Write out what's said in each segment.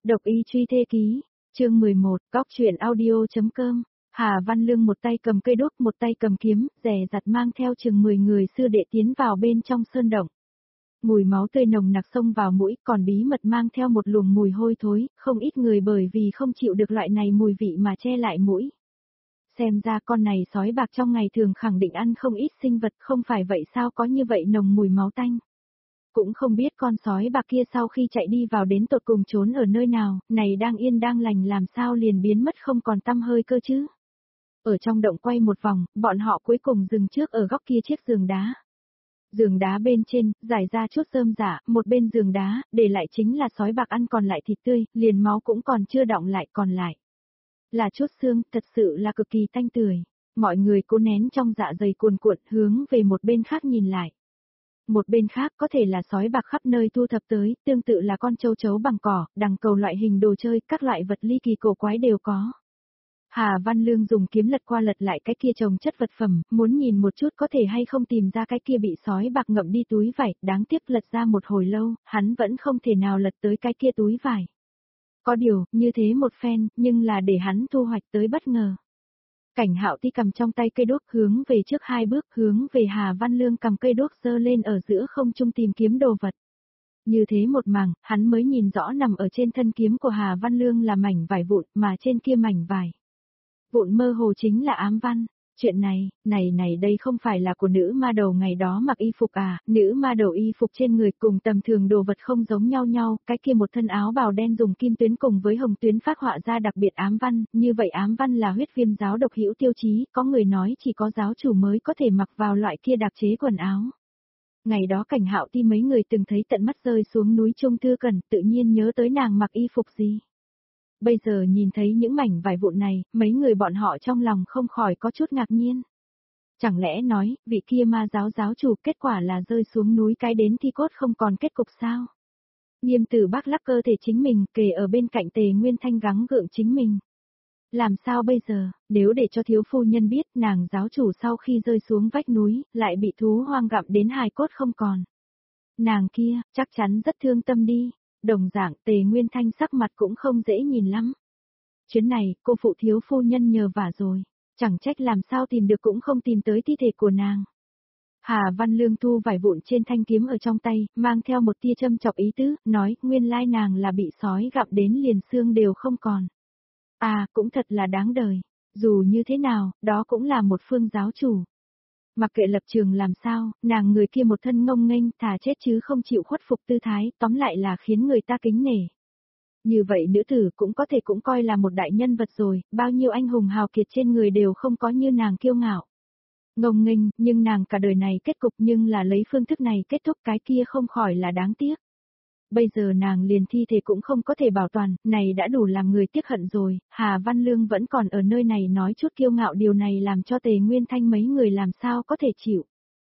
Độc y truy thê ký, chương 11, góc truyện audio.com. Hà Văn Lương một tay cầm cây đuốc, một tay cầm kiếm, dè dặt mang theo chừng 10 người sư đệ tiến vào bên trong sơn động. Mùi máu tươi nồng nặc xông vào mũi, còn bí mật mang theo một luồng mùi hôi thối, không ít người bởi vì không chịu được loại này mùi vị mà che lại mũi. Xem ra con này sói bạc trong ngày thường khẳng định ăn không ít sinh vật, không phải vậy sao có như vậy nồng mùi máu tanh. Cũng không biết con sói bạc kia sau khi chạy đi vào đến tột cùng trốn ở nơi nào, này đang yên đang lành làm sao liền biến mất không còn tăm hơi cơ chứ. Ở trong động quay một vòng, bọn họ cuối cùng dừng trước ở góc kia chiếc giường đá. Giường đá bên trên, giải ra chút rơm rả, một bên giường đá, để lại chính là sói bạc ăn còn lại thịt tươi, liền máu cũng còn chưa đọng lại còn lại. Là chút xương, thật sự là cực kỳ tanh tưởi. Mọi người cố nén trong dạ dày cuồn cuộn hướng về một bên khác nhìn lại. Một bên khác có thể là sói bạc khắp nơi thu thập tới, tương tự là con châu chấu bằng cỏ, đằng cầu loại hình đồ chơi, các loại vật ly kỳ cổ quái đều có. Hà Văn Lương dùng kiếm lật qua lật lại cái kia chồng chất vật phẩm, muốn nhìn một chút có thể hay không tìm ra cái kia bị sói bạc ngậm đi túi vải, đáng tiếc lật ra một hồi lâu, hắn vẫn không thể nào lật tới cái kia túi vải. Có điều, như thế một phen, nhưng là để hắn thu hoạch tới bất ngờ. Cảnh Hạo Ti cầm trong tay cây đuốc hướng về trước 2 bước, hướng về Hà Văn Lương cầm cây đuốc giơ lên ở giữa không trung tìm kiếm đồ vật. Như thế một màng, hắn mới nhìn rõ nằm ở trên thân kiếm của Hà Văn Lương là mảnh vải vụn, mà trên kia mảnh vải vụn mơ hồ chính là ám văn. Chuyện này, đây không phải là của nữ ma đầu ngày đó mặc y phục à, nữ ma đầu y phục trên người cùng tầm thường đồ vật không giống nhau, cái kia một thân áo bào đen dùng kim tuyến cùng với hồng tuyến phác họa ra đặc biệt ám văn, như vậy ám văn là huyết viêm giáo độc hữu tiêu chí, có người nói chỉ có giáo chủ mới có thể mặc vào loại kia đặc chế quần áo. Ngày đó Cảnh Hạo Ti mấy người từng thấy tận mắt rơi xuống núi Trung Thư Cần, tự nhiên nhớ tới nàng mặc y phục gì. Bây giờ nhìn thấy những mảnh vải vụn này, mấy người bọn họ trong lòng không khỏi có chút ngạc nhiên. Chẳng lẽ nói, vị kia ma giáo giáo chủ kết quả là rơi xuống núi cái đến thi cốt không còn kết cục sao? Nghiêm Tử Bác lắc cơ thể chính mình, kề ở bên cạnh Tề Nguyên Thanh gắng gượng chính mình. Làm sao bây giờ, nếu để cho thiếu phu nhân biết nàng giáo chủ sau khi rơi xuống vách núi, lại bị thú hoang gặm đến hài cốt không còn. Nàng kia, chắc chắn rất thương tâm đi. Đồng dạng Tề Nguyên Thanh sắc mặt cũng không dễ nhìn lắm. Chuyến này, cô phụ thiếu phu nhân nhờ vả rồi, chẳng trách làm sao tìm được cũng không tìm tới thi thể của nàng. Hà Văn Lương thu vải vụn trên thanh kiếm ở trong tay, mang theo một tia châm chọc ý tứ, nói nguyên lai nàng là bị sói gặm đến liền xương đều không còn. À, cũng thật là đáng đời, dù như thế nào, đó cũng là một phương giáo chủ. Mặc kệ lập trường làm sao, nàng người kia một thân ngông nghênh thà chết chứ không chịu khuất phục tư thái, tóm lại là khiến người ta kính nể. Như vậy nữ tử cũng có thể cũng coi là một đại nhân vật rồi, bao nhiêu anh hùng hào kiệt trên người đều không có như nàng kiêu ngạo. Ngông nghênh, nhưng nàng cả đời này kết cục nhưng là lấy phương thức này kết thúc cái kia không khỏi là đáng tiếc. Bây giờ nàng liền thi thể cũng không có thể bảo toàn, này đã đủ làm người tiếc hận rồi, Hà Văn Lương vẫn còn ở nơi này nói chút kiêu ngạo, điều này làm cho Tề Nguyên Thanh mấy người làm sao có thể chịu.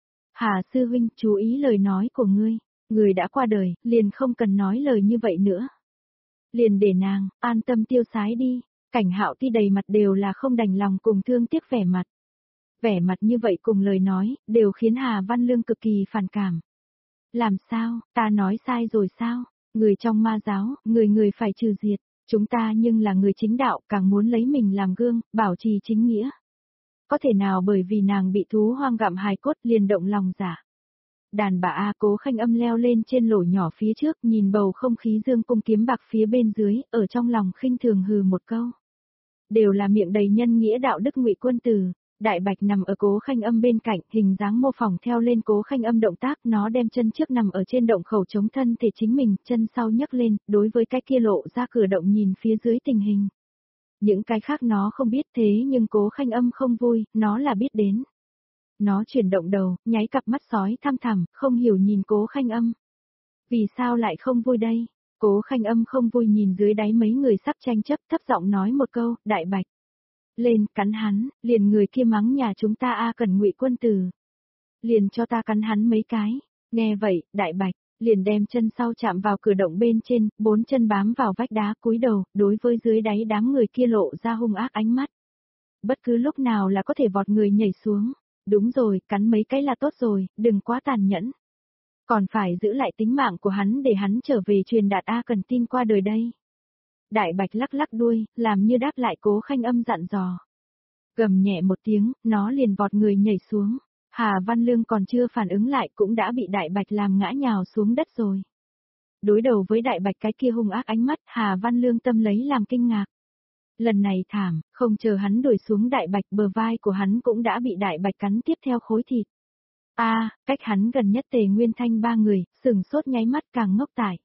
Hà sư huynh, chú ý lời nói của ngươi, người đã qua đời, liền không cần nói lời như vậy nữa. Liền để nàng, an tâm tiêu sái đi, Cảnh Hạo Ti đầy mặt đều là không đành lòng cùng thương tiếc vẻ mặt. Vẻ mặt như vậy cùng lời nói, đều khiến Hà Văn Lương cực kỳ phản cảm. Làm sao, ta nói sai rồi sao? Người trong ma giáo, người phải trừ diệt, chúng ta nhưng là người chính đạo, càng muốn lấy mình làm gương, bảo trì chính nghĩa. Có thể nào bởi vì nàng bị thú hoang gặm hài cốt liền động lòng dạ. Đàn bà A Cố Khanh Âm leo lên trên lỗ nhỏ phía trước, nhìn bầu không khí dương cung kiếm bạc phía bên dưới, ở trong lòng khinh thường hừ một câu. Đều là miệng đầy nhân nghĩa đạo đức ngụy quân tử. Đại Bạch nằm ở Cố Khanh Âm bên cạnh, hình dáng mô phỏng theo lên Cố Khanh Âm động tác, nó đem chân trước nằm ở trên động khẩu chống thân thể chính mình, chân sau nhấc lên, đối với cái kia lộ ra cửa động nhìn phía dưới tình hình. Những cái khác nó không biết thế nhưng Cố Khanh Âm không vui, nó là biết đến. Nó chuyển động đầu, nháy cặp mắt sói thăm thẳm, không hiểu nhìn Cố Khanh Âm. Vì sao lại không vui đây? Cố Khanh Âm không vui nhìn dưới đáy mấy người sắp tranh chấp, thấp giọng nói một câu, Đại Bạch. Lên, cắn hắn, liền người kia mắng nhà chúng ta a cần ngụy quân tử. Liền cho ta cắn hắn mấy cái. Nghe vậy, Đại Bạch, liền đem chân sau chạm vào cửa động bên trên, 4 chân bám vào vách đá cúi đầu, đối với dưới đáy đám người kia lộ ra hung ác ánh mắt. Bất cứ lúc nào là có thể vọt người nhảy xuống. Đúng rồi, cắn mấy cái là tốt rồi, đừng quá tàn nhẫn. Còn phải giữ lại tính mạng của hắn để hắn trở về truyền đạt A Cần tin qua đời đây. Đại bạch lắc lắc đuôi, làm như đáp lại Cố Khanh Âm dặn dò. Gầm nhẹ một tiếng, nó liền vọt người nhảy xuống. Hà Văn Lương còn chưa phản ứng lại cũng đã bị đại bạch làm ngã nhào xuống đất rồi. Đối đầu với đại bạch cái kia hung ác ánh mắt, Hà Văn Lương tâm lấy làm kinh ngạc. Lần này thảm, không chờ hắn đuổi xuống đại bạch, bờ vai của hắn cũng đã bị đại bạch cắn tiếp theo khối thịt. Cách hắn gần nhất Tề Nguyên Thanh ba người, sừng sốt nháy mắt càng ngốc tại.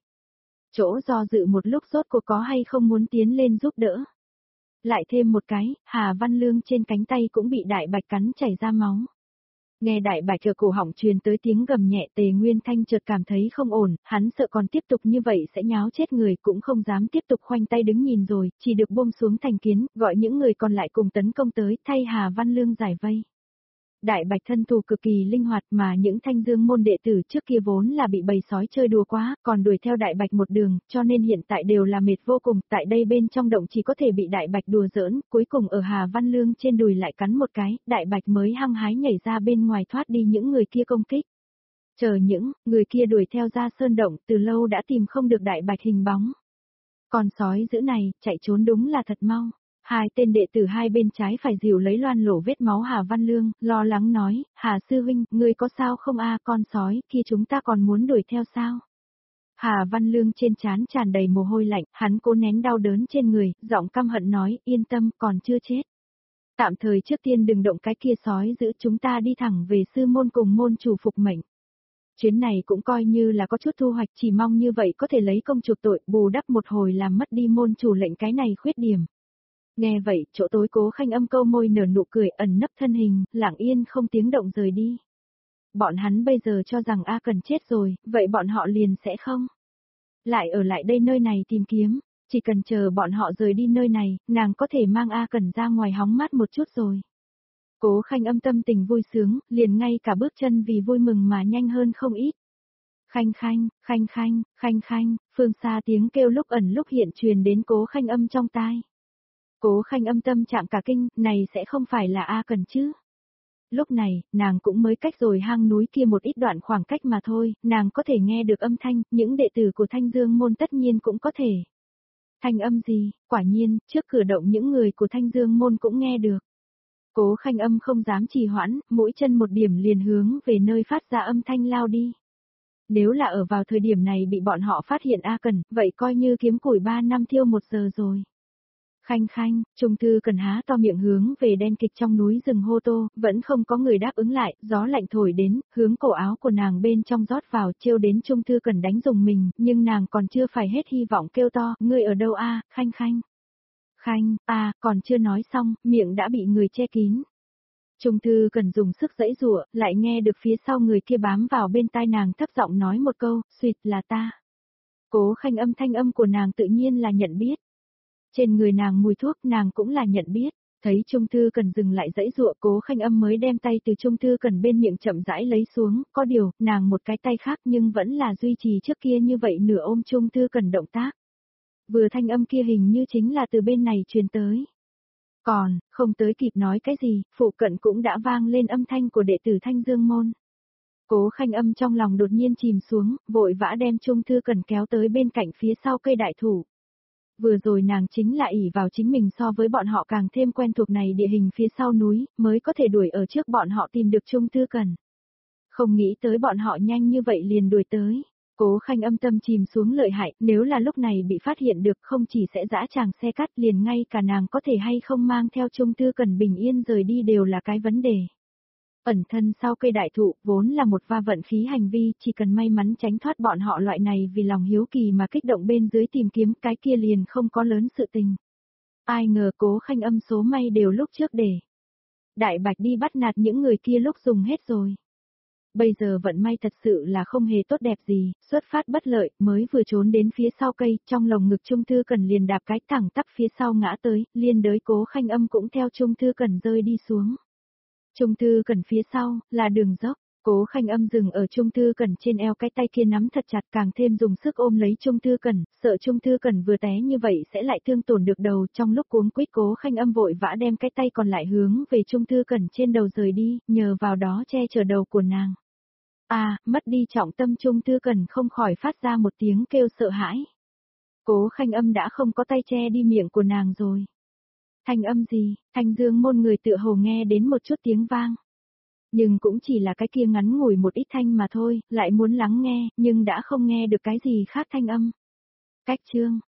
Chỗ do dự một lúc rốt cuộc có hay không muốn tiến lên giúp đỡ. Lại thêm một cái, Hà Văn Lương trên cánh tay cũng bị đại bạch cắn chảy ra máu. Nghe đại bạch ở cổ họng truyền tới tiếng gầm nhẹ, Tề Nguyên Thanh chợt cảm thấy không ổn, hắn sợ còn tiếp tục như vậy sẽ nháo chết người, cũng không dám tiếp tục khoanh tay đứng nhìn rồi, chỉ được buông xuống thành kiến, gọi những người còn lại cùng tấn công tới, thay Hà Văn Lương giải vây. Đại bạch thân thủ cực kỳ linh hoạt, mà những Thanh Dương môn đệ tử trước kia vốn là bị bầy sói chơi đùa quá, còn đuổi theo đại bạch một đường, cho nên hiện tại đều là mệt vô cùng, tại đây bên trong động chỉ có thể bị đại bạch đùa giỡn, cuối cùng ở Hà Văn Lương trên đùi lại cắn một cái, đại bạch mới hăng hái nhảy ra bên ngoài thoát đi những người kia công kích. Chờ những người kia đuổi theo ra sơn động, từ lâu đã tìm không được đại bạch hình bóng. Con sói dữ này, chạy trốn đúng là thật mau. Hai tên đệ tử hai bên trái phải dìu lấy loan lổ vết máu Hà Văn Lương, lo lắng nói, Hà sư huynh, ngươi có sao không con sói kia chúng ta còn muốn đuổi theo sao? Hà Văn Lương trên trán tràn đầy mồ hôi lạnh, hắn cố nén đau đớn trên người, giọng căm hận nói, yên tâm, còn chưa chết. Tạm thời trước tiên đừng động cái kia sói giữ, chúng ta đi thẳng về sư môn cùng môn chủ phục mệnh. Chuyến này cũng coi như là có chút thu hoạch, chỉ mong như vậy có thể lấy công chuộc tội, bù đắp một hồi làm mất đi môn chủ lệnh cái này khuyết điểm. Nghe vậy, chỗ tối Cố Khanh Âm câu môi nở nụ cười, ẩn nấp thân hình, lặng yên không tiếng động rời đi. Bọn hắn bây giờ cho rằng A Cần chết rồi, vậy bọn họ liền sẽ không lại ở lại đây nơi này tìm kiếm, chỉ cần chờ bọn họ rời đi nơi này, nàng có thể mang A Cần ra ngoài hóng mát một chút rồi. Cố Khanh Âm tâm tình vui sướng, liền ngay cả bước chân vì vui mừng mà nhanh hơn không ít. Khanh khanh, khanh khanh, khanh khanh, phương xa tiếng kêu lúc ẩn lúc hiện truyền đến Cố Khanh Âm trong tai. Cố Khanh Âm tâm trạng cả kinh, này sẽ không phải là A Cần chứ. Lúc này, nàng cũng mới cách rồi hang núi kia một ít đoạn khoảng cách mà thôi, nàng có thể nghe được âm thanh, những đệ tử của Thanh Dương môn tất nhiên cũng có thể. Thanh âm gì, quả nhiên, trước cử động những người của Thanh Dương môn cũng nghe được. Cố Khanh Âm không dám trì hoãn, mũi chân một điểm liền hướng về nơi phát ra âm thanh lao đi. Nếu là ở vào thời điểm này bị bọn họ phát hiện A Cần, vậy coi như kiếm củi 3 năm thiêu 1 giờ rồi. Khanh khanh, Trung Thư Cần há to miệng hướng về đen kịch trong núi rừng hô tô, vẫn không có người đáp ứng lại, gió lạnh thổi đến, hướng cổ áo của nàng bên trong rót vào, trêu đến Trung Thư Cần đánh dùng mình, nhưng nàng còn chưa phải hết hy vọng kêu to, ngươi ở đâu Khanh khanh. Khanh, còn chưa nói xong, miệng đã bị người che kín. Trung Thư Cần dùng sức giãy giụa, lại nghe được phía sau người kia bám vào bên tai nàng thấp giọng nói một câu, "Xuyệt là ta." Cố Khanh Âm thanh âm của nàng tự nhiên là nhận biết. Trên người nàng mùi thuốc nàng cũng là nhận biết, thấy Trung Thư Cần dừng lại giãy giụa, Cố Khanh Âm mới đem tay từ Trung Thư Cần bên miệng chậm rãi lấy xuống, có điều, nàng một cái tay khác nhưng vẫn là duy trì trước kia như vậy nửa ôm Trung Thư Cần động tác. Vừa thanh âm kia hình như chính là từ bên này truyền tới. Còn, không tới kịp nói cái gì, phụ cận cũng đã vang lên âm thanh của đệ tử Thanh Dương môn. Cố Khanh Âm trong lòng đột nhiên chìm xuống, vội vã đem Trung Thư Cần kéo tới bên cạnh phía sau cây đại thụ. Vừa rồi nàng chính là ỷ vào chính mình so với bọn họ càng thêm quen thuộc này địa hình phía sau núi, mới có thể đuổi ở trước bọn họ tìm được Trung Thư Cần. Không nghĩ tới bọn họ nhanh như vậy liền đuổi tới. Cố Khanh Âm tâm chìm xuống lợi hại, nếu là lúc này bị phát hiện được không chỉ sẽ dã tràng xe cắt liền ngay cả nàng có thể hay không mang theo Trung Thư Cần bình yên rời đi đều là cái vấn đề. Ẩn thân sau cây đại thụ vốn là một va vận khí hành vi, chỉ cần may mắn tránh thoát bọn họ loại này vì lòng hiếu kỳ mà kích động bên dưới tìm kiếm cái kia liền không có lớn sự tình. Ai ngờ Cố Khanh Âm số may đều lúc trước để. Đại Bạch đi bắt nạt những người kia lúc dùng hết rồi. Bây giờ vận may thật sự là không hề tốt đẹp gì, xuất phát bất lợi, mới vừa trốn đến phía sau cây, trong lồng ngực Trung Thư Cần liền đạp cái thẳng tắp phía sau ngã tới, liên đới Cố Khanh Âm cũng theo Trung Thư Cần rơi đi xuống. Trung Thư Cần phía sau, là đường dốc, Cố Khanh Âm dừng ở Trung Thư Cần trên eo, cái tay kia nắm thật chặt, càng thêm dùng sức ôm lấy Trung Thư Cần, sợ Trung Thư Cần vừa té như vậy sẽ lại thương tổn được đầu, trong lúc cuống quýt Cố Khanh Âm vội vã đem cái tay còn lại hướng về Trung Thư Cần trên đầu rời đi, nhờ vào đó che chở đầu của nàng. Mất đi trọng tâm, Trung Thư Cần không khỏi phát ra một tiếng kêu sợ hãi. Cố Khanh Âm đã không có tay che đi miệng của nàng rồi. Thanh âm gì? Thanh Dương môn người tựa hồ nghe đến một chút tiếng vang. Nhưng cũng chỉ là cái kia ngắn ngủi một ít thanh mà thôi, lại muốn lắng nghe, nhưng đã không nghe được cái gì khác thanh âm. Cách chương,